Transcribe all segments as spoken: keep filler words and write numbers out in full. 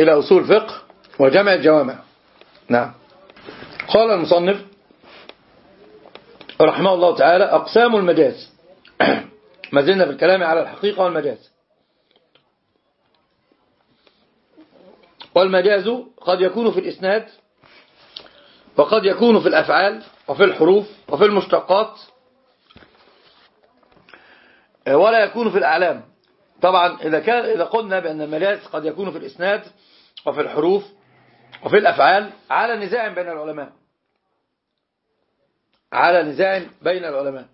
إلى أصول فقه وجمع الجوامع. نعم. قال المصنف رحمه الله تعالى: أقسام المجاز. ما زلنا في الكلام على الحقيقة والمجاز. والمجاز قد يكون في الإسناد، وقد يكون في الأفعال، وفي الحروف، وفي المشتقات، ولا يكون في الأعلام. طبعا إذا كان إذا قلنا بأن المجاز قد يكون في الإسناد وفي الحروف وفي الأفعال، على نزاع بين العلماء على نزاع بين العلماء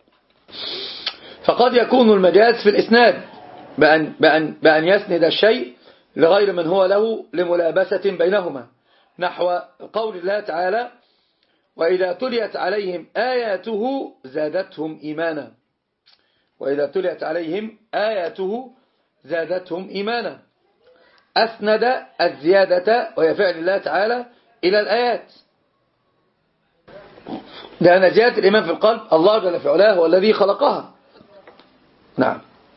فقد يكون المجاز في الإسناد بأن, بأن, بأن يسند الشيء لغير من هو له لملابسة بينهما، نحو قول الله تعالى: وإذا تليت عليهم آياته زادتهم إيمانا. وإذا تليت عليهم آياته زادتهم إيمانا. أسند الزيادة وهي فعل الله تعالى إلى الآيات، لأن زيادة الإيمان في القلب الله جل في علاه هو الذي خلقها. نعم.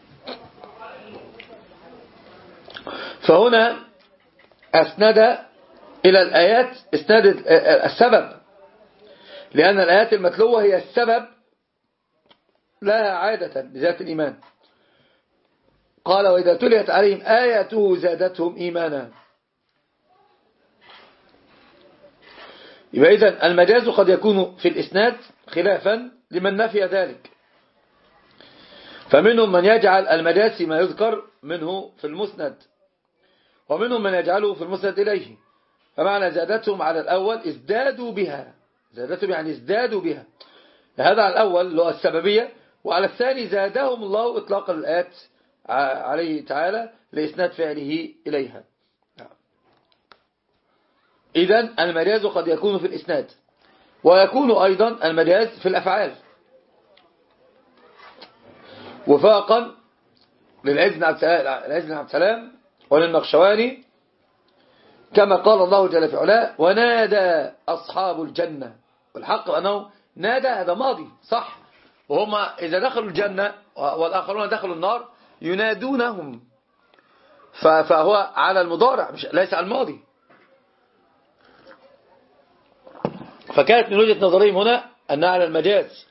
فهنا أسند إلى الآيات اسناد السبب، لأن الآيات المتلوة هي السبب لها عادة لذات الإيمان. قال: وإذا تليت عليهم آياته زادتهم إيمانا. يبقى إذن المجاز قد يكون في الإسناد خلافا لمن نفي ذلك، فمنهم من يجعل المجاز فيما يذكر منه في المسند، ومنهم من يجعله في المسند إليه. فمعنى زادتهم على الأول ازدادوا بها، زادتهم يعني ازدادوا بها، هذا على الأول اللي هو السببية، وعلى الثاني زادهم الله إطلاق الآيات عليه تعالى لإسناد فعله إليها. إذن المجاز قد يكون في الإسناد، ويكون أيضا المجاز في الأفعال، وفاقا للعز بن عبد السلام وللنقشواني، كما قال الله جل في علاه: ونادى أصحاب الجنة. والحق أنه نادى هذا ماضي صح، وهم إذا دخلوا الجنة والآخرون دخلوا النار ينادونهم، فهو على المضارع مش ليس على الماضي. فكانت من وجهة نظرهم هنا أنها على المجاز.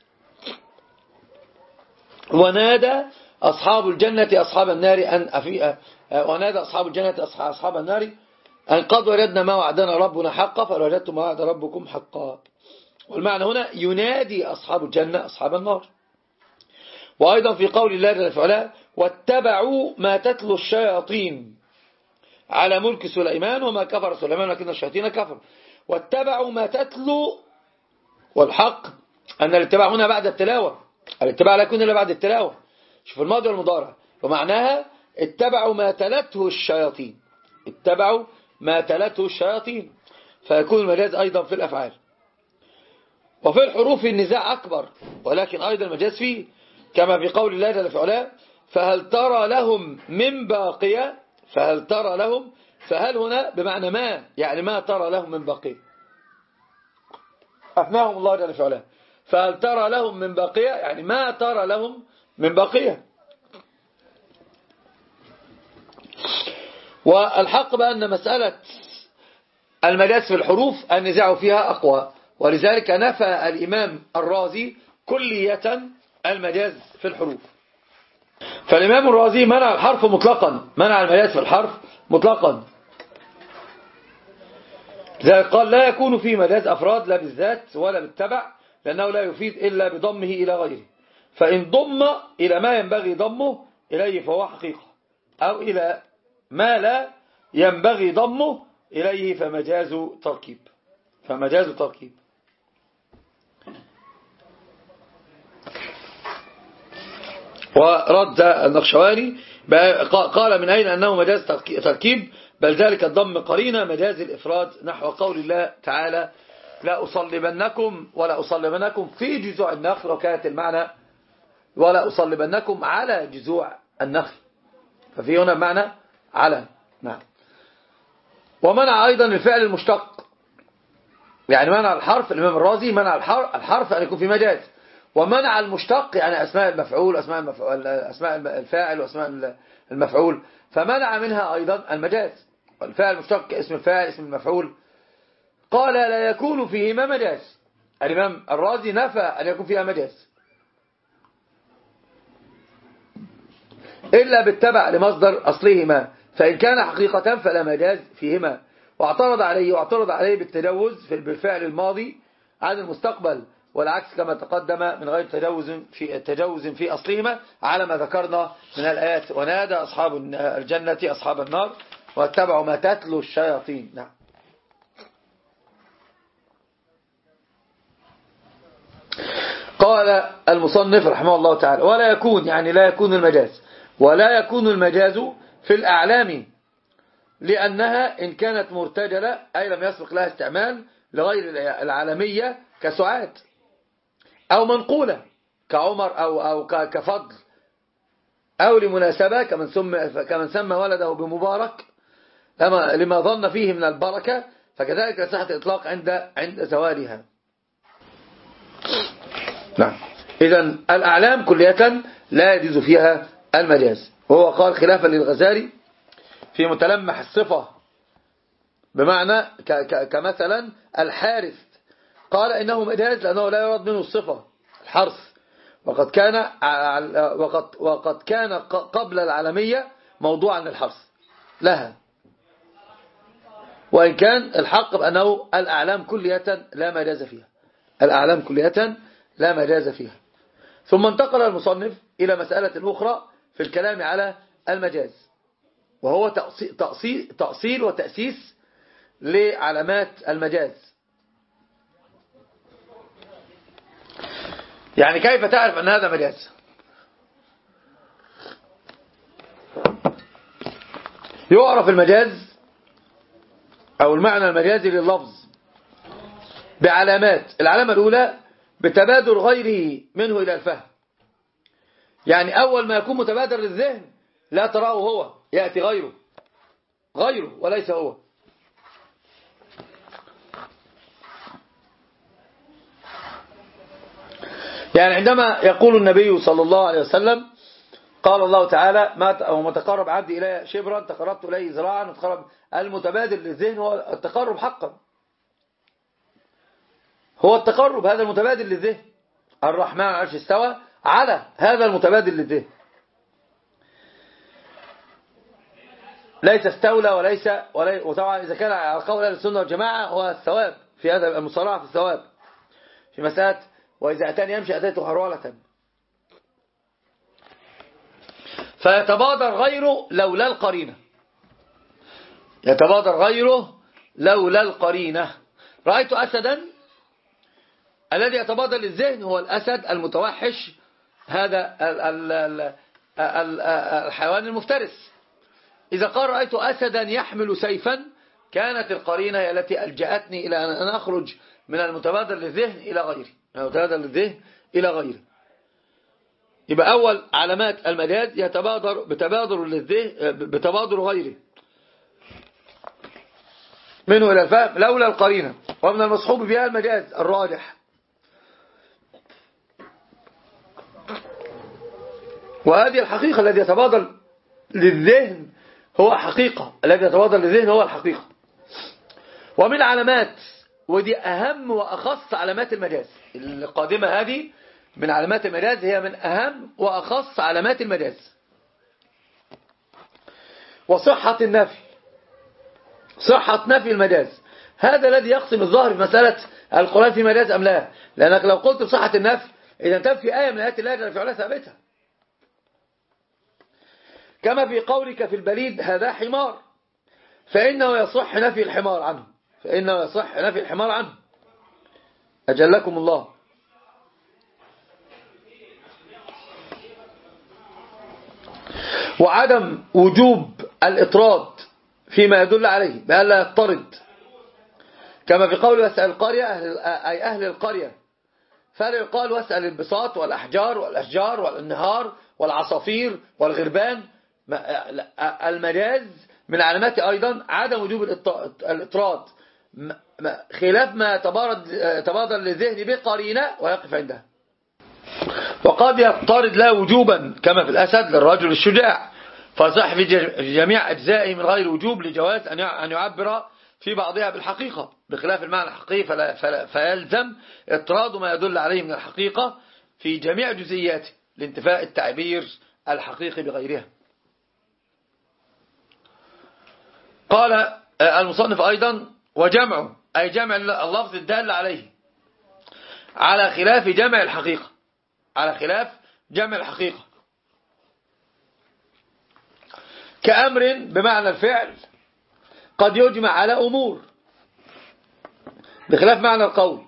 ونادى أصحاب الجنة أصحاب النار أن أفي... ونادى أصحاب الجنة أصحاب النار أن قد وجدنا ما وعدنا ربنا حقا فوجدتم ما وعد ربكم حقا. والمعنى هنا ينادي أصحاب الجنة أصحاب النار. وأيضا في قول الله جل وعلا: واتبعوا ما تتلو الشياطين على ملك سليمان وما كفر سليمان ولكن الشياطين كفروا. واتبعوا ما تتلو، والحق أن الاتباع هنا بعد التلاوة، الاتباع لا يكون إلا بعد التلاوة. شوف الماضي والمضارع، ومعناها اتبعوا ما تلته الشياطين، اتبعوا ما تلته الشياطين، فيكون المجاز أيضا في الأفعال. وفي الحروف النزاع أكبر، ولكن أيضا المجاز فيه، كما في قول الله جل وعلا: فهل ترى لهم من باقية. فهل ترى لهم، فهل هنا بمعنى ما، يعني ما ترى لهم من باقية، أثناهم الله جل وعلا. فهل ترى لهم من باقية يعني ما ترى لهم من باقية. والحق بأن مسألة المجاز في الحروف النزاع فيها أقوى، ولذلك نفى الإمام الرازي كلية المجاز في الحروف. فالإمام الرازي منع الحرف مطلقا، منع المجاز في الحرف مطلقا، لذلك قال: لا يكون في مجاز أفراد لا بالذات ولا بالتبع، لأنه لا يفيد إلا بضمه إلى غيره، فإن ضم إلى ما ينبغي ضمه إليه فهو حقيقة، أو إلى ما لا ينبغي ضمه إليه فمجاز تركيب فمجاز تركيب ورد النقشواني قال: من أين أنه مجاز تركيب؟ بل ذلك الضم قرينة مجاز الإفراد، نحو قول الله تعالى: لا أصلبنكم ولا أصلبنكم في جذوع النخل، وكانت المعنى ولا أصلبنكم على جذوع النخل، ففي هنا معنى على. نعم. ومنع أيضا الفعل المشتق، يعني منع الحرف، الإمام الرازي منع الحرف أن يكون في مجاز، ومنع المشتق يعني أسماء المفعول أسماء, المفعول أسماء الفاعل وأسماء المفعول، فمنع منها أيضا المجاز. والفاعل مشتق اسم الفاعل اسم المفعول. قال لا يكون فيهما مجاز. الإمام الرازي نفى أن يكون فيها مجاز إلا بالتبع لمصدر أصلهما، فإن كان حقيقة فلا مجاز فيهما. واعترض عليه واعترض عليه بالتجوز في بالفعل الماضي عن المستقبل، والعكس كما تقدم من غير تجوز في تجوز في أصلهما على ما ذكرنا من الآيات. ونادى أصحاب الجنة أصحاب النار واتبعوا ما تتلو الشياطين. نعم. قال المصنف رحمه الله تعالى ولا يكون، يعني لا يكون المجاز، ولا يكون المجاز في الأعلام لأنها إن كانت مرتجلة أي لم يسبق لها استعمال لغير العالمية كسعاد، أو منقولة كعمر أو, أو كفضل، أو لمناسبة كمن سمى, كمن سمى ولده بمبارك لما, لما ظن فيه من البركة، فكذلك لا صحة الإطلاق عند عند زوالها. نعم. إذن الأعلام كلية لا يجوز فيها المجاز. وهو قال خلافا للغزالي في متلمح الصفة بمعنى كمثلا الحارث، قال إنه مجاز لأنه لا يراد منه الصفة الحرث، وقد كان وقد وقد كان قبل العالمية موضوعا للحرث لها، وإن كان الحق بأنه الأعلام كلية لا مجاز فيها، الأعلام كلية لا مجاز فيها. ثم انتقل المصنف إلى مسألة أخرى في الكلام على المجاز، وهو تأصيل, تأصيل وتأسيس لعلامات المجاز. يعني كيف تعرف أن هذا مجاز؟ يعرف المجاز أو المعنى المجازي لللفظ بعلامات. العلامة الأولى بتبادر غيره منه إلى الفهم، يعني أول ما يكون متبادر للذهن لا تراه هو، يأتي غيره غيره وليس هو. يعني عندما يقول النبي صلى الله عليه وسلم قال الله تعالى ما تقرب عبدي إلي شبرا تقربت إليه ذراعا، وتقرب المتبادر للذهن هو التقرب حقا، هو التقرب هذا المتبادل للذهن. الرحمن على العرش استوى على هذا المتبادل للذهن، ليس استولى وليس, وليس وطبعا إذا كان على قول أهل السنة والجماعة هو الثواب في هذا المصارعة في الثواب في مسألة وإذا أتاني يمشي أتيته هرولة. فيتبادر غيره لولا القرينة، يتبادر غيره لولا القرينة. رأيت أسدا، الذي يتبادر للذهن هو الأسد المتوحش، هذا الحيوان المفترس. إذا قال رأيت أسدا يحمل سيفا كانت القرينة هي التي ألجأتني إلى أن أخرج من المتبادر للذهن إلى غيره، المتبادر للذهن إلى غيره. يبقى أول علامات المجاز يتبادر بتبادر للذهن بتبادر غيره منه إلى الفهم لولا القرينة. ومن المصحوب بها المجاز الراجح، وهذه الحقيقة الذي يتبادر للذهن هو حقيقة، الذي يتبادر للذهن هو الحقيقة. ومن علامات، ودي أهم وأخص علامات المجاز القادمة، هذه من علامات المجاز، هي من أهم وأخص علامات المجاز. وصحة النفي، صحة نفي المجاز، هذا الذي يقسم الظاهر في مسألة القرآن في مجاز أم لا. لأنك لو قلت بصحة النفي إذا تنفي آية من آيات الله جل وعلا ثابتة، كما في قولك في البليد هذا حمار، فإنه يصح نفي الحمار عنه، فإنه يصح نفي الحمار عنه أجلكم الله. وعدم وجوب الإطراد فيما يدل عليه بأن لا يطرد، كما في قول واسأل القرية أهل أي أهل القرية، فلا يقال واسأل البساط والأحجار والأشجار والنهار والعصافير والغربان. المجاز من علامات أيضا عدم وجوب الإطراد خلاف ما تبادر للذهن بقرينة ويقف عندها. وقد يطرد لا وجوبا كما في الأسد للرجل الشجاع، فصح في جميع أجزائه من غير وجوب لجواز أن يعبر في بعضها بالحقيقة بخلاف المعنى الحقيقي، فلا فلا فيلزم اطراد ما يدل عليه من الحقيقة في جميع جزئياته لانتفاء التعبير الحقيقي بغيرها. قال المصنف أيضا: وجمعه أي جمع اللفظ الدال عليه على خلاف جمع الحقيقة، على خلاف جمع الحقيقة، كأمر بمعنى الفعل قد يجمع على أمور بخلاف معنى القول،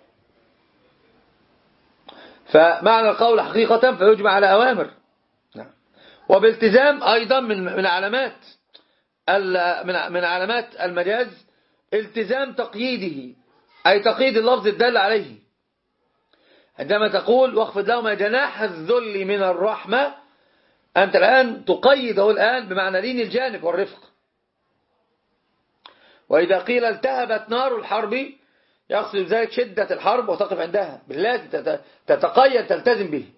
فمعنى القول حقيقة فيجمع على أوامر. وبالتزام أيضا من من علامات من علامات المجاز التزام تقييده، أي تقييد اللفظ الدال عليه. عندما تقول: واخفض لهما جناح الذل من الرحمة، أنت الآن تقيده الآن بمعنى لين الجانب والرفق. وإذا قيل التهبت نار الحرب، يقصد ذلك شدة الحرب وتقف عندها، بالله تتقيد تلتزم به،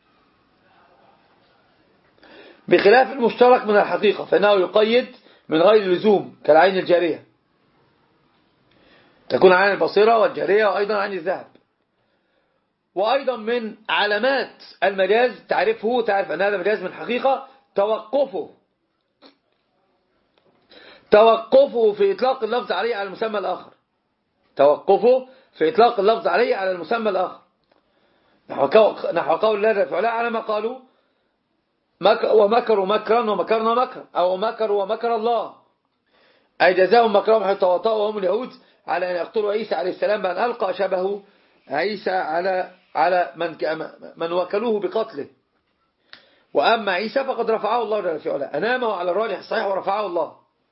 بخلاف المشترك من الحقيقة فإنه يقيد من غير لزوم كالعين الجارية، تكون عين البصيرة والجارية وأيضا عين الذهب. وأيضا من علامات المجاز تعرفه تعرف أن هذا مجاز من حقيقة توقفه توقفه في إطلاق اللفظ عليه على المسمى الآخر، توقفه في إطلاق اللفظ عليه على المسمى الآخر، نحو قول الله جل وعلا على ما قالوا: ومكروا مكرا ومكرنا مكرا، أو مكروا ومكر الله، أي جزاهم مكرهم حتى وطأوا هم اليهود على أن يقتلوا عيسى عليه السلام بأن ألقى شبهه عيسى على على من من وكلوه بقتله. وأما عيسى فقد رفعه الله جل وعلا، أنامه على الراجح الصحيح ورفعه الله،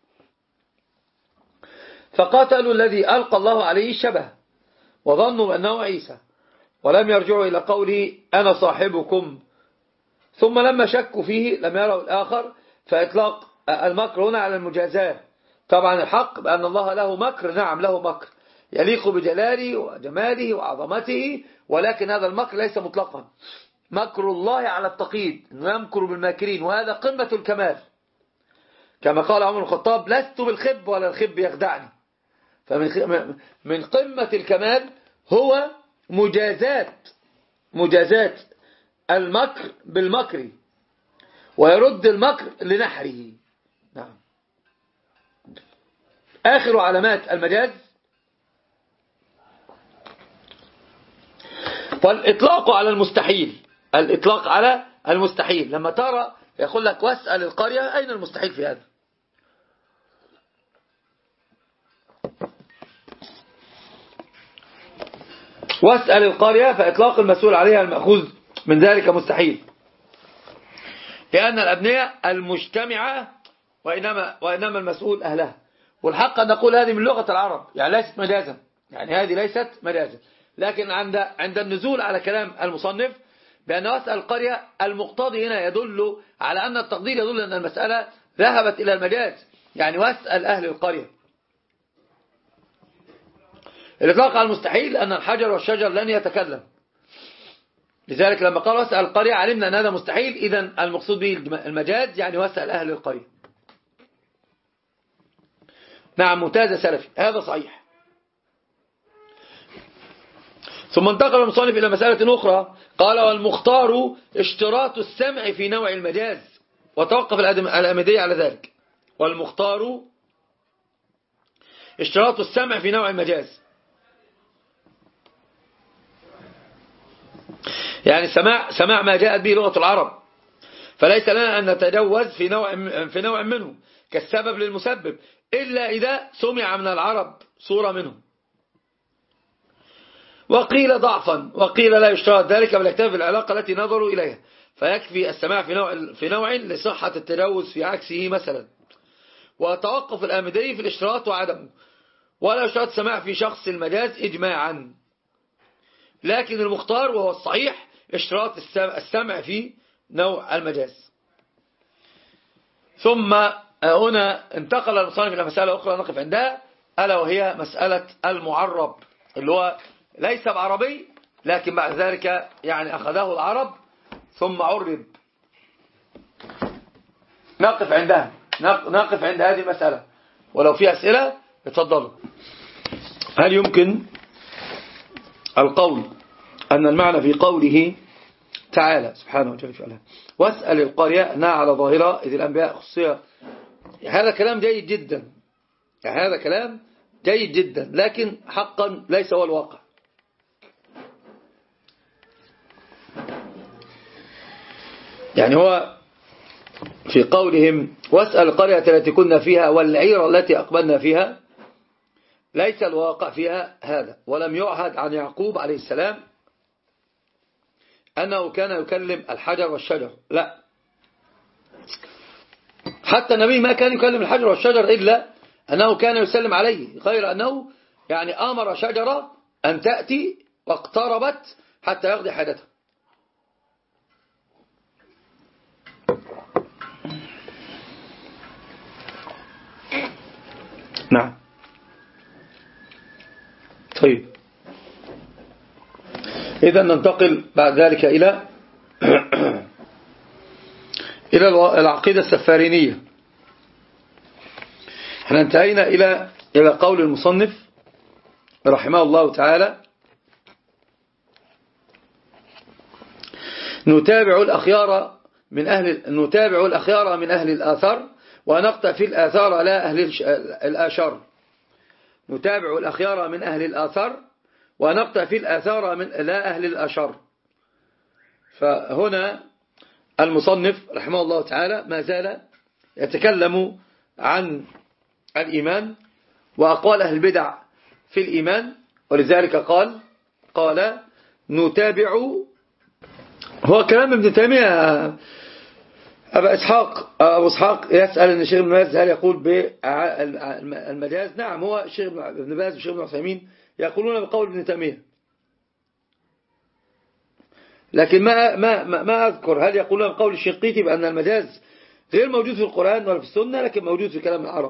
فقتلوا الذي ألقى الله عليه الشبه وظنوا أنه عيسى، ولم يرجعوا إلى قوله أنا صاحبكم، ثم لما شكوا فيه لم يروا الآخر، فإطلاق المكر هنا على المجازاة. طبعا الحق بأن الله له مكر، نعم له مكر يليق بجلاله وجماله وعظمته، ولكن هذا المكر ليس مطلقا، مكر الله على التقييد، إنه يمكر بالماكرين، وهذا قمة الكمال، كما قال عمر الخطاب: لست بالخب ولا الخب يخدعني. فمن من قمة الكمال هو مجازات مجازات المكر بالمكر، ويرد المكر لنحره. نعم. آخر علامات المجاز فالإطلاق على المستحيل، الإطلاق على المستحيل. لما ترى يقول لك: واسأل القرية أين المستحيل في هذا؟ واسأل القرية، فإطلاق المسؤول عليها المأخوذ من ذلك مستحيل، لأن الأبنية المجتمعة وإنما, وإنما المسؤول أهلها. والحق أن نقول هذه من لغة العرب، يعني ليست مجازا، يعني هذه ليست مجازا، لكن عند عند النزول على كلام المصنف بأن واسأل القرية المقتضي هنا يدل على أن التقدير يدل أن المسألة ذهبت إلى المجاز، يعني واسأل أهل القرية. الإطلاق على المستحيل أن الحجر والشجر لن يتكلم، لذلك لما قال واسأل القرية علمنا أن هذا مستحيل، إذن المقصود به المجاز يعني واسأل أهل القرية. نعم، ممتاز سلفي، هذا صحيح. ثم انتقل المصنف إلى مسألة أخرى، قال: والمختار اشتراط السمع في نوع المجاز، وتوقف الأمدية على ذلك. والمختار اشتراط السمع في نوع المجاز، يعني سماع سماع ما جاءت به لغة العرب، فليس لنا أن نتجوز في نوع في نوع منه كالسبب للمسبب، إلا إذا سمع من العرب صورة منه. وقيل ضعفا وقيل لا يشترط ذلك، بل يكتفي بالعلاقة التي نظروا إليها، فيكفي السماع في نوع في نوع لصحة التجوز في عكسه مثلا. وتوقف الآمدي في الاشتراط وعدمه، ولا يشترط السماع في شخص المجاز إجماعا، لكن المختار وهو الصحيح اشتراط السمع في نوع المجاز. ثم هنا انتقل المصنف إلى مسألة أخرى نقف عندها، ألا وهي مسألة المعرب، اللي هو ليس بعربي لكن بعد ذلك يعني أخذه العرب ثم عرب. نقف عندها، نقف عند هذه المسألة، ولو في أسئلة اتفضلوا. هل يمكن القول أن المعنى في قوله تعالى سبحانه وتعالى واسأل القرية أنها على ظاهرة إذ الأنبياء خصوصية؟ هذا كلام جيد جدا، هذا كلام جيد جدا، لكن حقا ليس هو الواقع. يعني هو في قولهم واسأل القرية التي كنا فيها والعير التي أقبلنا فيها، ليس الواقع فيها هذا، ولم يعهد عن يعقوب عليه السلام أنه كان يكلم الحجر والشجر، لا، حتى النبي ما كان يكلم الحجر والشجر إلا أنه كان يسلم عليه، غير أنه يعني أمر شجرة أن تأتي واقتربت حتى يقضي حاجته. نعم. طيب، إذا ننتقل بعد ذلك إلى إلى العقيدة السفارينية. احنا انتهينا إلى إلى قول المصنف رحمه الله تعالى: نتابع الأخيار من أهل نتابع الأخيار من أهل الآثار ونقتفي الآثار لا أهل الآشر. نتابع الأخيار من أهل الآثار ونقتفي الآثار من لا أهل الآشر. فهنا المصنف رحمه الله تعالى ما زال يتكلم عن الإيمان وأقوال أهل البدع في الإيمان، ولذلك قال قال نتابع. هو كلام ابن تيمية. أبا إسحاق أبو إسحاق يسأل أن الشيخ ابن باز هل يقول بالمجاز؟ نعم، هو الشيخ ابن باز والشيخ ابن عثيمين يقولون بقول ابن تيمية، لكن ما ما ما أذكر هل يقولون بقول الشنقيطي بأن المجاز غير موجود في القرآن ولا في السنة، لكن موجود في كلام العرب.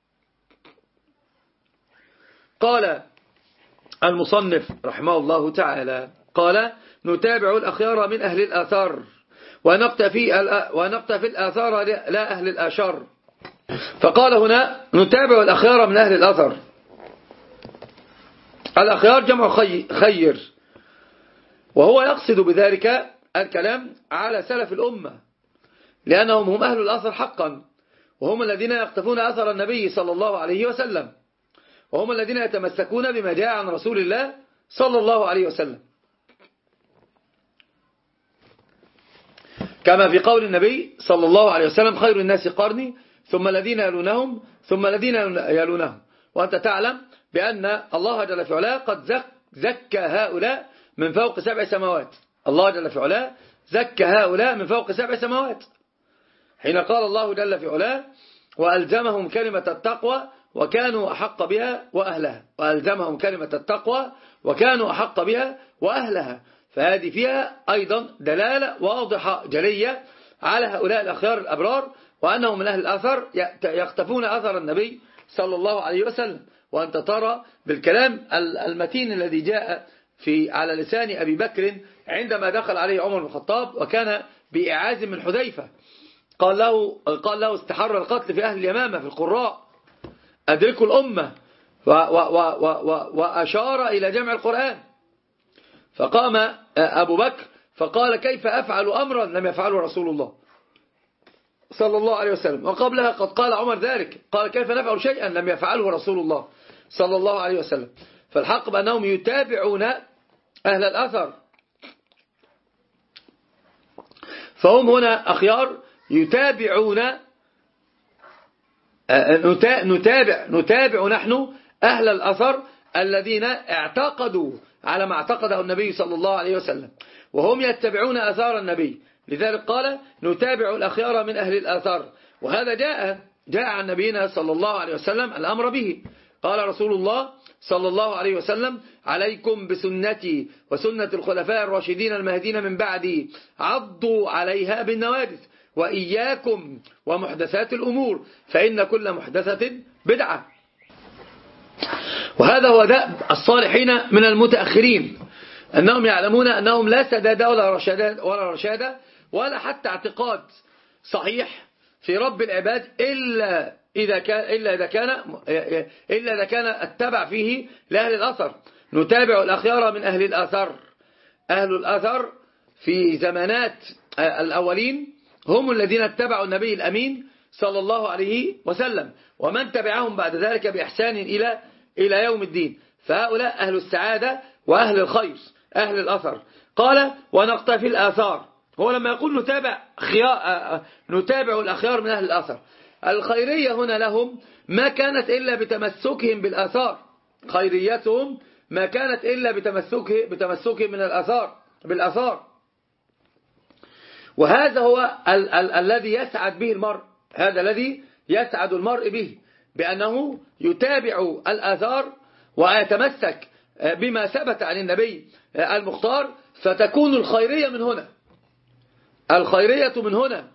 قال المصنف رحمه الله تعالى قال نتابع الأخيار من أهل الآثار ونقتفي ونقتفي الآثار لا أهل الآشار. فقال هنا نتابع الأخيار من أهل الأثر. الأخيار جمع خير، وهو يقصد بذلك الكلام على سلف الأمة، لأنهم هم أهل الأثر حقا، وهم الذين يقتفون أثر النبي صلى الله عليه وسلم، وهم الذين يتمسكون بما جاء عن رسول الله صلى الله عليه وسلم، كما في قول النبي صلى الله عليه وسلم خير الناس قرني ثم الذين يلونهم ثم الذين يلونهم. وأنت تعلم بأن الله جل في علاه قد زكى هؤلاء من فوق سبع سماوات. الله جل في علاه زكى هؤلاء من فوق سبع سماوات، حين قال الله جل في علاه وألزمهم كلمة التقوى وكانوا أحق بها وأهلها. وألزمهم كلمة التقوى وكانوا أحق بها وأهلها. فهذه فيها أيضا دلالة واضحة جلية على هؤلاء الأخيار الأبرار، وأنهم من أهل الأثر يقتفون أثر النبي صلى الله عليه وسلم. وأنت ترى بالكلام المتين الذي جاء في على لسان أبي بكر عندما دخل عليه عمر بن الخطاب وكان بإعاز من حذيفة، قال له قال له استحر القتل في أهل اليمامة في القراء، أدركوا الأمة، وأشار إلى جمع القرآن. فقام أبو بكر فقال كيف أفعل أمرا لم يفعله رسول الله صلى الله عليه وسلم، وقبلها قد قال عمر ذلك، قال كيف نفعل شيئا لم يفعله رسول الله صلى الله عليه وسلم. فالحق بأنهم يتابعون أهل الأثر، فهم هنا أخيار يتابعون نتابع, نتابع نحن أهل الأثر الذين اعتقدوا على ما اعتقده النبي صلى الله عليه وسلم، وهم يتبعون أثار النبي. لذلك قال نتابع الأخيار من أهل الآثار، وهذا جاء جاء عن نبينا صلى الله عليه وسلم الأمر به. قال رسول الله صلى الله عليه وسلم عليكم بسنتي وسنة الخلفاء الراشدين المهدين من بعدي عضوا عليها بالنواجذ وإياكم ومحدثات الأمور فإن كل محدثة بدعة. وهذا هو دأب الصالحين من المتأخرين، أنهم يعلمون أنهم لا سداد ولا رشاد ولا رشاد ولا حتى اعتقاد صحيح في رب العباد إلا إذا كان إلا إذا كان إلا إذا كان اتبع فيه لأهل الأثر. نتابع الأخيار من أهل الأثر. أهل الأثر في زمانات الأولين هم الذين اتبعوا النبي الأمين صلى الله عليه وسلم، ومن تبعهم بعد ذلك بإحسان إلى إلى يوم الدين. فهؤلاء أهل السعادة وأهل الخير، أهل الأثر. قال ونقتفي الآثار. هو لما يقول نتابع نتابع الأخيار من أهل الأثر، الخيرية هنا لهم ما كانت إلا بتمسكهم بالآثار. خيريتهم ما كانت إلا بتمسكه بتمسكهم من الآثار بالآثار. وهذا هو ال ال الذي يسعد به المرء، هذا الذي يسعد المرء به، بأنه يتابع الآثار ويتمسك بما ثبت عن النبي المختار، فتكون الخيرية من هنا، الخيرية من هنا.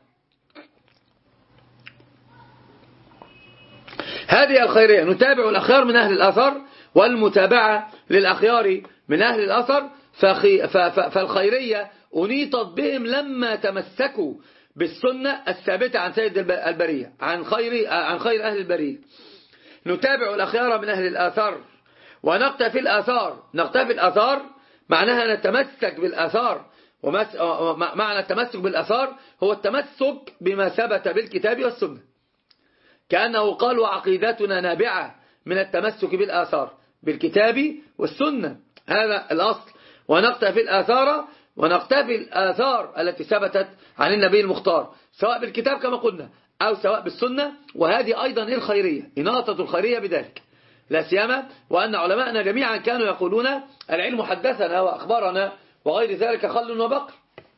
هذه الخيرية، نتابع الأخيار من أهل الأثر، والمتابعة للأخيار من أهل الأثر. فالخيرية أنيطت بهم لما تمسكوا بالسنة الثابتة عن سيد البرية، عن خير عن خير أهل البرية. نتابع الأخيار من أهل الآثار ونقتفي الآثار. نقتفي الآثار معناها نتمسك بالآثار، ومعنى التمسك بالآثار هو التمسك بما ثبت بالكتاب والسنة، كأنه قال وعقيدتنا نابعة من التمسك بالآثار بالكتاب والسنة، هذا الأصل. ونقتفي الآثار ونقتفي الآثار التي ثبتت عن النبي المختار، سواء بالكتاب كما قلنا أو سواء بالسنة. وهذه أيضا الخيرية، إناطة الخيرية بذلك، لا سيما وأن علماءنا جميعا كانوا يقولون العلم حدثنا وأخبرنا وغير ذلك خل وبقر.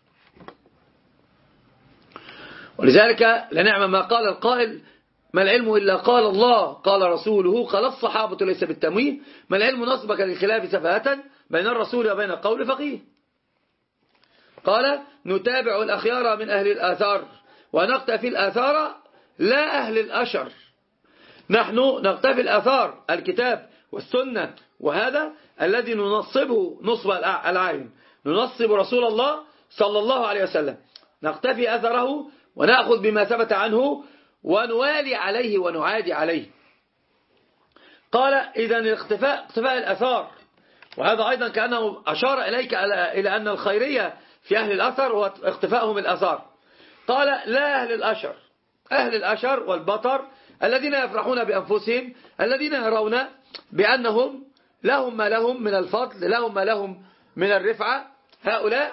ولذلك لنعم ما قال القائل ما العلم إلا قال الله قال رسوله قال الصحابة ليس بالتمويه، ما العلم نصبك للخلاف سفاهة بين الرسول وبين القول فقيه. قال نتابع الأخيار من أهل الآثار ونقتفي الآثار لا أهل الأشر. نحن نقتفي الآثار الكتاب والسنة، وهذا الذي ننصبه نصب العالم، ننصب رسول الله صلى الله عليه وسلم، نقتفي أثره ونأخذ بما ثبت عنه ونوالي عليه ونعادي عليه. قال إذن الاختفاء اختفاء الأثار، وهذا أيضا كأنه أشار إليك إلى أن الخيرية في أهل الأثر هو اختفائهم الأثار. قال لا أهل الأشر، أهل الأشر والبطر الذين يفرحون بأنفسهم، الذين يرون بأنهم لهم ما لهم من الفضل، لهم ما لهم من الرفعة، هؤلاء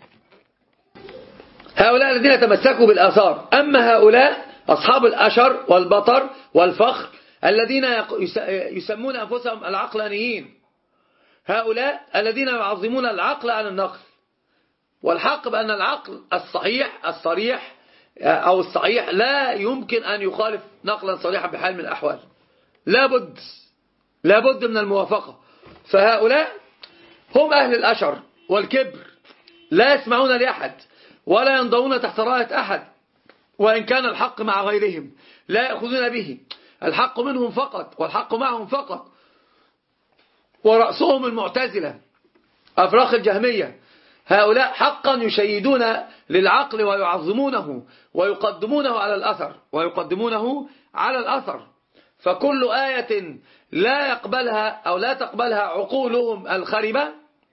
هؤلاء الذين تمسكوا بالآثار. أما هؤلاء أصحاب الأشر والبطر والفخر الذين يسمون أنفسهم العقلانيين، هؤلاء الذين يعظمون العقل عن النقل. والحق بأن العقل الصحيح الصريح أو الصحيح لا يمكن أن يخالف نقلا صريحا بحال من الأحوال، لابد لابد من الموافقة. فهؤلاء هم أهل الأشر والكبر، لا يسمعون لأحد ولا ينضون تحت راية أحد، وإن كان الحق مع غيرهم لا يأخذون به، الحق منهم فقط والحق معهم فقط. ورأسهم المعتزلة أفراخ الجهمية، هؤلاء حقا يشيدون للعقل ويعظمونه ويقدمونه على الأثر ويقدمونه على الأثر. فكل آية لا يقبلها أو لا تقبلها عقولهم الخربة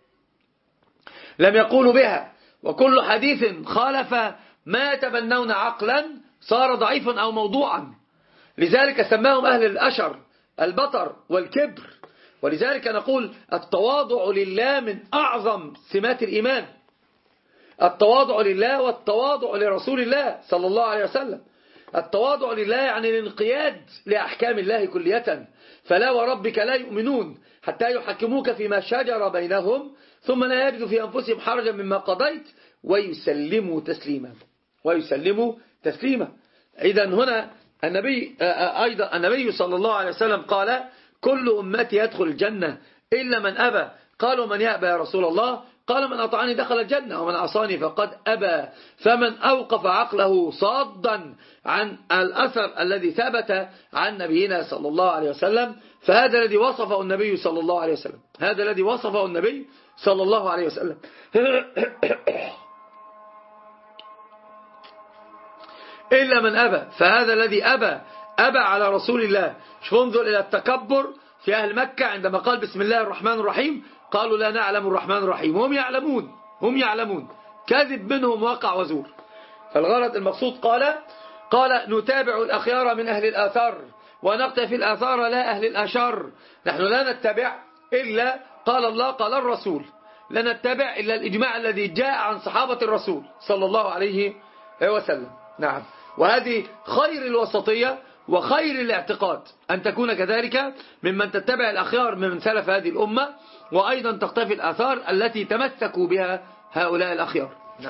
لم يقولوا بها، وكل حديث خالف ما يتبنون عقلا صار ضعيفا أو موضوعا. لذلك سماهم أهل الأشر البطر والكبر. ولذلك نقول التواضع لله من أعظم سمات الإيمان، التواضع لله والتواضع لرسول الله صلى الله عليه وسلم. التواضع لله يعني الانقياد لأحكام الله كلية. فلا وربك لا يؤمنون حتى يحكموك فيما شجر بينهم ثم لا يجدوا في أنفسهم حرجا مما قضيت ويسلموا تسليما ويسلموا تسليما. إذن هنا النبي أيضا النبي صلى الله عليه وسلم قال كل أمتي يدخل الجنة إلا من أبى. قالوا من يأبى يا رسول الله؟ قال من أطعني دخل الجنة ومن عصاني فقد أبى. فمن أوقف عقله صادا عن الأثر الذي ثبت عن نبينا صلى الله عليه وسلم فهذا الذي وصفه النبي صلى الله عليه وسلم هذا الذي وصفه النبي صلى الله عليه وسلم. إلا من أبى، فهذا الذي أبى أبى على رسول الله. شوف انظر إلى التكبر في أهل مكة عندما قال بسم الله الرحمن الرحيم، قالوا لا نعلم الرحمن الرحيم، هم يعلمون هم يعلمون كذب منهم وقع وزور. فالغرض المقصود قال قال نتابع الأخيار من أهل الآثار ونقتفي الآثار لا أهل الأشر. نحن لا نتبع إلا قال الله قال الرسول، لا نتبع إلا الإجماع الذي جاء عن صحابة الرسول صلى الله عليه وسلم. نعم، وهذه خير الوسطية وخير الاعتقاد أن تكون كذلك ممن تتبع الأخيار من سلف هذه الأمة، وأيضا تقتفي الآثار التي تمسكوا بها هؤلاء الأخيار. نعم.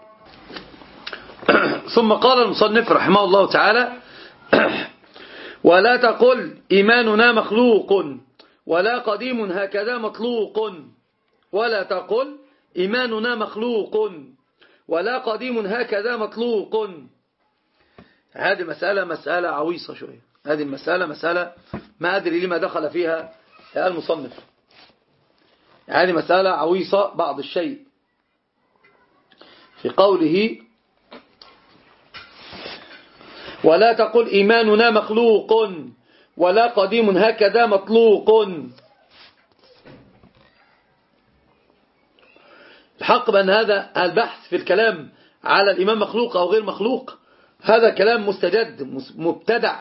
ثم قال المصنف رحمه الله تعالى ولا تقل إيماننا مخلوق ولا قديم هكذا مطلوق، ولا تقل إيماننا مخلوق ولا قديم هكذا مطلوق. هذه مسألة مسألة عويصة شوية، هذه المسألة مسألة ما أدري لما دخل فيها المصنف. هذه مسألة عويصة بعض الشيء في قوله ولا تقل إيماننا مخلوق ولا قديم هكذا مطلوق. الحق بأن هذا البحث في الكلام على الإيمان مخلوق أو غير مخلوق هذا كلام مستجد مبتدع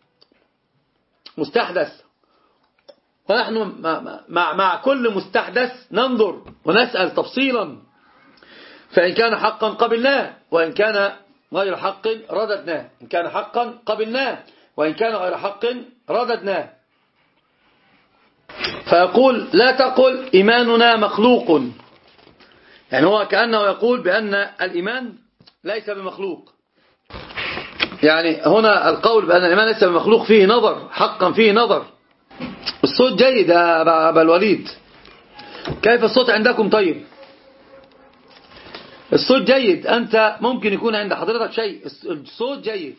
مستحدث، ونحن مع, مع كل مستحدث ننظر ونسأل تفصيلا، فإن كان حقا قبلناه وإن كان غير حق رددناه، إن كان حقا قبلناه وإن كان غير حق رددناه. فيقول لا تقل إيماننا مخلوق، يعني هو كأنه يقول بأن الإيمان ليس بمخلوق. يعني هنا القول بأن الإيمان ليس بمخلوق فيه نظر، حقا فيه نظر. الصوت جيد يا أبا الوليد، كيف الصوت عندكم؟ طيب الصوت جيد، أنت ممكن يكون عند حضرتك شيء، الصوت جيد.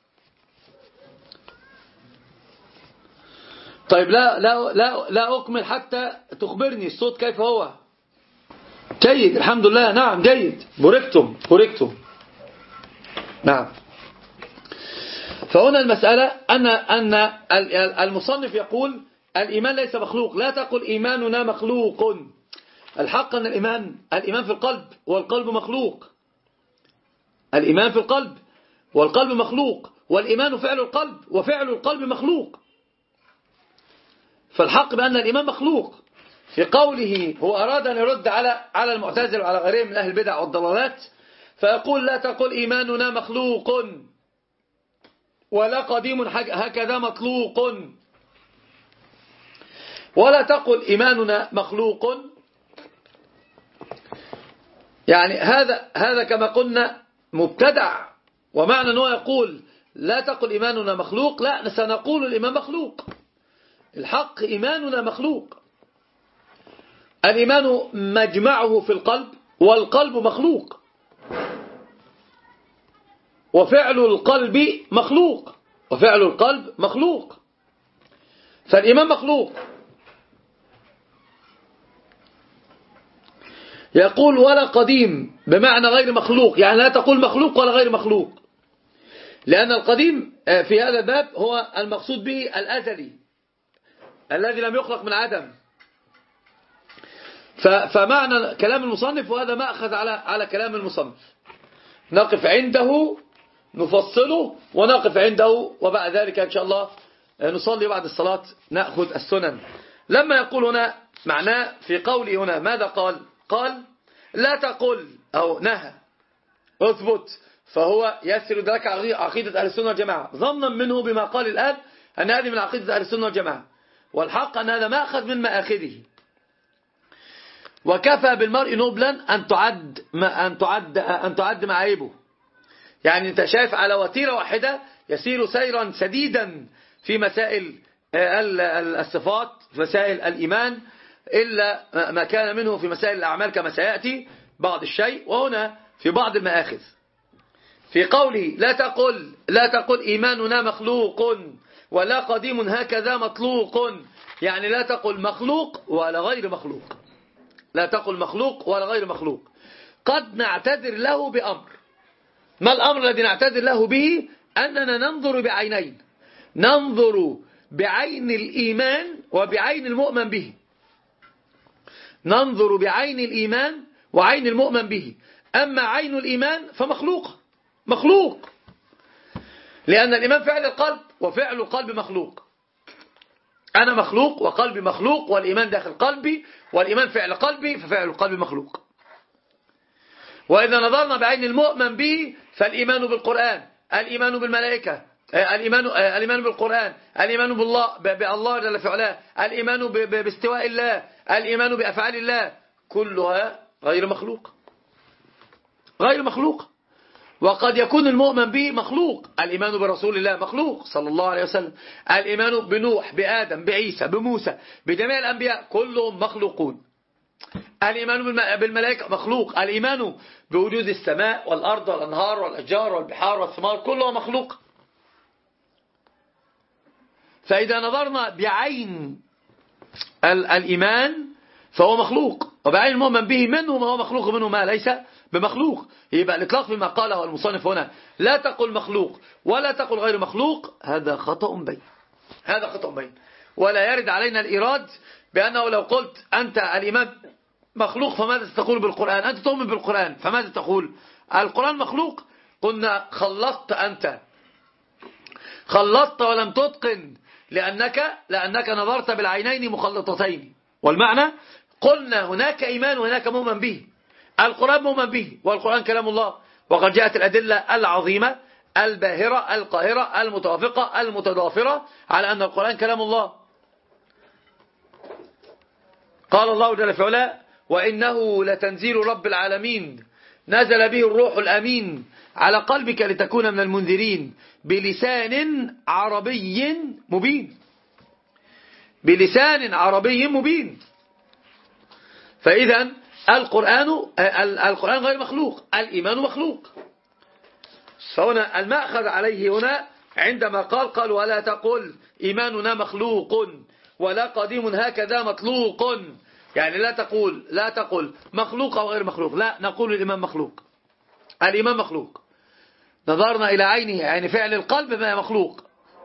طيب لا لا لا لا أكمل حتى تخبرني الصوت كيف هو. جيد الحمد لله، نعم جيد، بوركتم بوركتم. نعم. فهنا المسألة أن أن المصنف يقول الإيمان ليس مخلوق، لا تقل إيماننا مخلوق. الحق أن الإيمان الإيمان في القلب والقلب مخلوق، الإيمان في القلب والقلب مخلوق، والإيمان فعل القلب وفعل القلب مخلوق. فالحق بأن الإيمان مخلوق. في قوله هو أراد أن يرد على على المعتزلة وعلى غيرهم من أهل البدع والضلالات، فيقول لا تقل إيماننا مخلوق ولا قديم هكذا مطلوق، ولا تقل إيماننا مخلوق. يعني هذا هذا كما قلنا مبتدع، ومعنى أنه يقول لا تقل إيماننا مخلوق، لا سنقول الإيمان مخلوق. الحق إيماننا مخلوق، الإيمان مجمعه في القلب والقلب مخلوق، وفعل القلب مخلوق وفعل القلب مخلوق، فالإيمان مخلوق. يقول ولا قديم بمعنى غير مخلوق، يعني لا تقول مخلوق ولا غير مخلوق، لأن القديم في هذا الباب هو المقصود به الأزلي الذي لم يخلق من عدم. فمعنى كلام المصنف، وهذا ما أخذ على على كلام المصنف، نقف عنده نفصله ونقف عنده، وبعد ذلك إن شاء الله نصلي بعد الصلاة نأخذ السنن. لما يقول هنا معناه في قوله هنا ماذا قال؟ قال لا تقل أو نهى اثبت، فهو يسر ذلك عقيدة أهل السنة والجماعة ظنا منه بما قال الآن أن هذه من عقيدة أهل السنة والجماعة، والحق أن هذا ما أخذ من مآخذه. وكفى بالمرء نبلا أن تعد أن تعد أن تعد معايبه. يعني أنت شايف على وتيرة واحدة يسير سيرا سديدا في مسائل الصفات، في مسائل الإيمان، إلا ما كان منه في مسائل الأعمال كما سيأتي بعض الشيء. وهنا في بعض المآخذ في قوله لا تقل لا تقل إيماننا مخلوق ولا قديم هكذا مطلوق، يعني لا تقل مخلوق ولا غير مخلوق، لا تقل مخلوق ولا غير مخلوق. قد نعتذر له بأمر، ما الأمر الذي نعتذر له به؟ أننا ننظر بعينين، ننظر بعين الإيمان وبعين المؤمن به، ننظر بعين الإيمان وعين المؤمن به. أما عين الإيمان فمخلوق، مخلوق، لأن الإيمان فعل القلب وفعل القلب مخلوق. أنا مخلوق وقلبي مخلوق، والإيمان داخل قلبي، والإيمان فعل قلبي، ففعل القلب مخلوق. وإذا نظرنا بعين المؤمن به فالإيمان بالقرآن، الإيمان بالملائكة، الإيمان الإيمان بالقرآن، الإيمان بالله بالله جل في علاه، الإيمان باستواء الله، الإيمان بأفعال الله، كلها غير مخلوق، غير مخلوق. وقد يكون المؤمن به مخلوق، الإيمان برسول الله مخلوق صلى الله عليه وسلم، الإيمان بنوح، بآدم، بعيسى، بموسى، بجميع الأنبياء كلهم مخلوقون. الإيمان بالملائكة مخلوق، الإيمان بوجود السماء والأرض والأنهار والأشجار والبحار والثمار كله مخلوق. فإذا نظرنا بعين الإيمان فهو مخلوق، وبعين المؤمن به منه ما هو مخلوق ومنه ما ليس بمخلوق. يبقى الإطلاق فيما قاله المصنف هنا لا تقل مخلوق ولا تقل غير مخلوق، هذا خطأ بين، هذا خطأ بين. ولا يرد علينا الإيراد بأنه لو قلت أنت الإيمان مخلوق فماذا تقول بالقرآن؟ أنت تؤمن بالقرآن فماذا تقول؟ القرآن مخلوق. قلنا خلطت، أنت خلطت ولم تتقن، لأنك, لأنك نظرت بالعينين مخلطتين. والمعنى قلنا هناك إيمان وهناك مؤمن به. القرآن مؤمن به، والقرآن كلام الله، وقد جاءت الأدلة العظيمة الباهرة القاهرة المتوافقة المتضافرة على أن القرآن كلام الله. قال الله جل في علاه: وإنه لتنزيل رب العالمين نزل به الروح الأمين على قلبك لتكون من المنذرين بلسان عربي مبين، بلسان عربي مبين. فإذا القرآن القرآن غير مخلوق، الإيمان مخلوق. فهنا المأخذ عليه هنا عندما قال قال ولا تقل إيماننا مخلوق ولا قديم هكذا مطلوق، يعني لا تقول لا تقل مخلوق أو غير مخلوق، لا، نقول الإيمان مخلوق، الإيمان مخلوق. نظرنا إلى عينه، يعني فعل القلب ما مخلوق،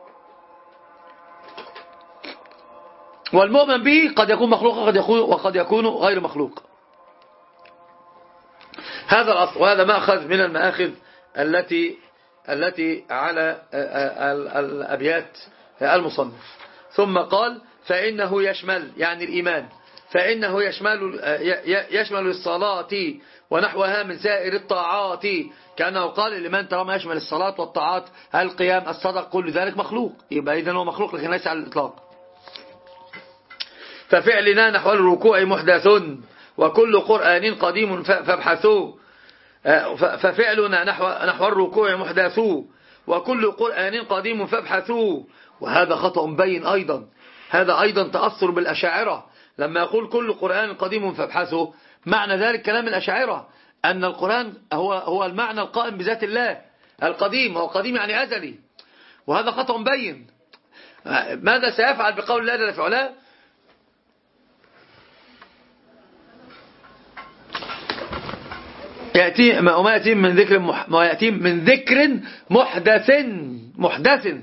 والمؤمن به قد يكون مخلوق وقد يكون, وقد يكون غير مخلوق. هذا الأصل، وهذا مأخذ من المآخذ التي التي على الأبيات المصنف. ثم قال فإنه يشمل، يعني الإيمان، فإنه يشمل يشمل الصلاة ونحوها من سائر الطاعات، كأنه قال الإيمان طالما يشمل الصلاة والطاعات القيام الصدق كل ذلك مخلوق، يبقى إذن هو مخلوق لكن ليس على الإطلاق. ففعلنا نحو الركوع محدث وكل قرآن قديم فابحثوا، ففعلنا نحو نحو الركوع محدث وكل قرآن قديم فابحثوا. وهذا خطأ بين أيضا، هذا أيضا تأثر بالأشاعرة لما يقول كل قرآن قديم فابحثوا، معنى ذلك كلام الأشاعرة أن القرآن هو هو المعنى القائم بذات الله القديم، هو قديم يعني أزلي، وهذا خطأ بين. ماذا سيفعل بقول الله جل في علاه؟ يأتي ما يأتي من ذكر ما يأتي من ذكر محدث محدث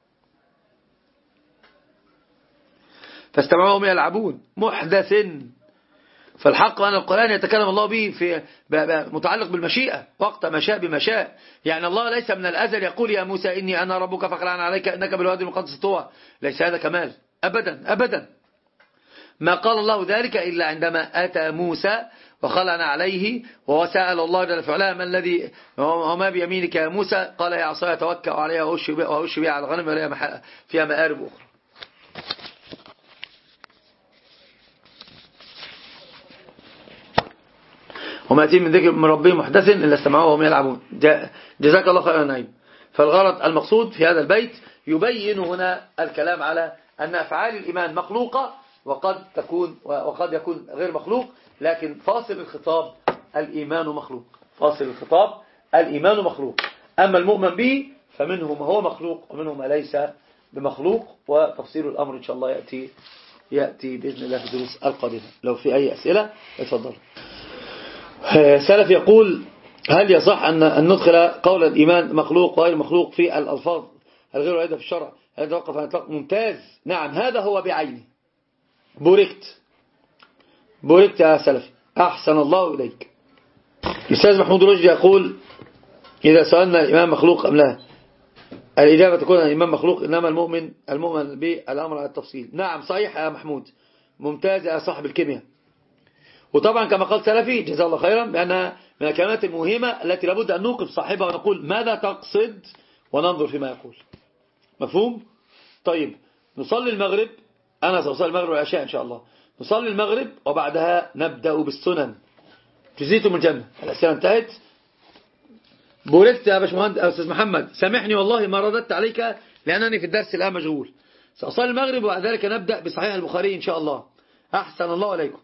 فاستمعوهم يلعبون محدث. فالحق أن القرآن يتكلم الله به في متعلق بالمشيئة، وقت ما شاء بما شاء، يعني الله ليس من الأزل يقول يا موسى إني أنا ربك فاخلعنا عليك إنك بالوادي المقدس طوى، ليس هذا كمال أبدا أبدا. ما قال الله ذلك إلا عندما أتى موسى وخلعنا عليه وسأل الله جل في علاه ما الذي وما بيمينك يا موسى، قال يا عصاي أتوكأ عليها وأهش بها على الغنم ولها فيها مآرب أخرى. وما يأتيهم من ذكر من ربهم محدث إلا استمعوه وهم يلعبون. جزاك الله خيرا نعيم. فالغرض المقصود في هذا البيت يبين هنا الكلام على أن أفعال الإيمان مخلوقة وقد تكون وقد يكون غير مخلوق، لكن فاصل الخطاب الإيمان مخلوق، فاصل الخطاب الإيمان مخلوق. أما المؤمن به فمنه ما هو مخلوق ومنه ما ليس بمخلوق، وتفصيل الأمر إن شاء الله يأتي يأتي بإذن الله في الدروس القادمة. لو في أي أسئلة اتفضل. سلف يقول هل يصح أن ندخل قول الإيمان مخلوق وغير مخلوق في الألفاظ الغير واردة في الشرع؟ هذا يتوقف عن إطلاق. ممتاز، نعم هذا هو بعينه. بوركت بوركت يا سلفي، أحسن الله إليك. الأستاذ محمود رشدي يقول إذا سألنا الإمام مخلوق أم لا، الإجابة تكون الإمام مخلوق، إنما المؤمن المؤمن بالأمر على التفصيل. نعم صحيح يا محمود، ممتاز يا صاحب الكيمياء. وطبعا كما قال سلفي جزاه الله خيرا بأنها من الكلمات المهمة التي لابد أن نوقف صاحبها ونقول ماذا تقصد وننظر فيما يقول. مفهوم؟ طيب نصلي المغرب، أنا سأصلي المغرب والعشاء إن شاء الله. نصلي المغرب وبعدها نبدأ بالسنن. جزيتم الجنة. الأسئلة انتهت. بوركت يا باشمهندس أستاذ محمد، سامحني والله ما رددت عليك لأنني في الدرس الآن مشغول. سأصلي المغرب وبعد ذلك نبدأ بصحيح البخاري إن شاء الله. أحسن الله عليكم.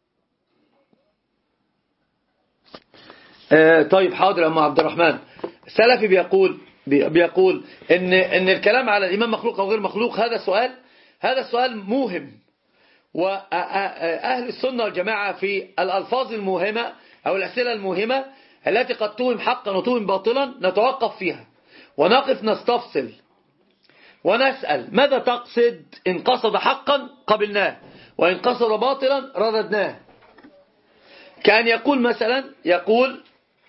آه طيب حاضر يا أم عبد الرحمن. سلفي بيقول بيقول إن إن الكلام على الإمام مخلوق أو غير مخلوق هذا سؤال هذا سؤال موهم، وأهل السنة والجماعة في الألفاظ الموهمة أو الأسئلة الموهمة التي قد توهم حقا وتوهم باطلا نتوقف فيها ونقف نستفصل ونسأل ماذا تقصد. إن قصد حقا قبلناه، وإن قصد باطلا رددناه. كان يقول مثلا يقول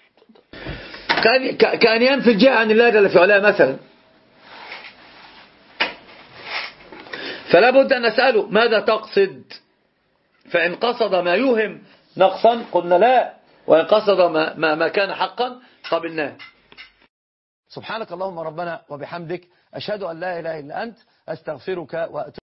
كان كان ينفي الجهة عن الله جل في علاه مثلا، فلا بد أن نسأله ماذا تقصد. فإن قصد ما يوهم نقصا قلنا لا، وإن قصد ما, ما, ما كان حقا قبلناه. سبحانك اللهم ربنا وبحمدك، أشهد أن لا إله إلا أنت، أستغفرك وأتوب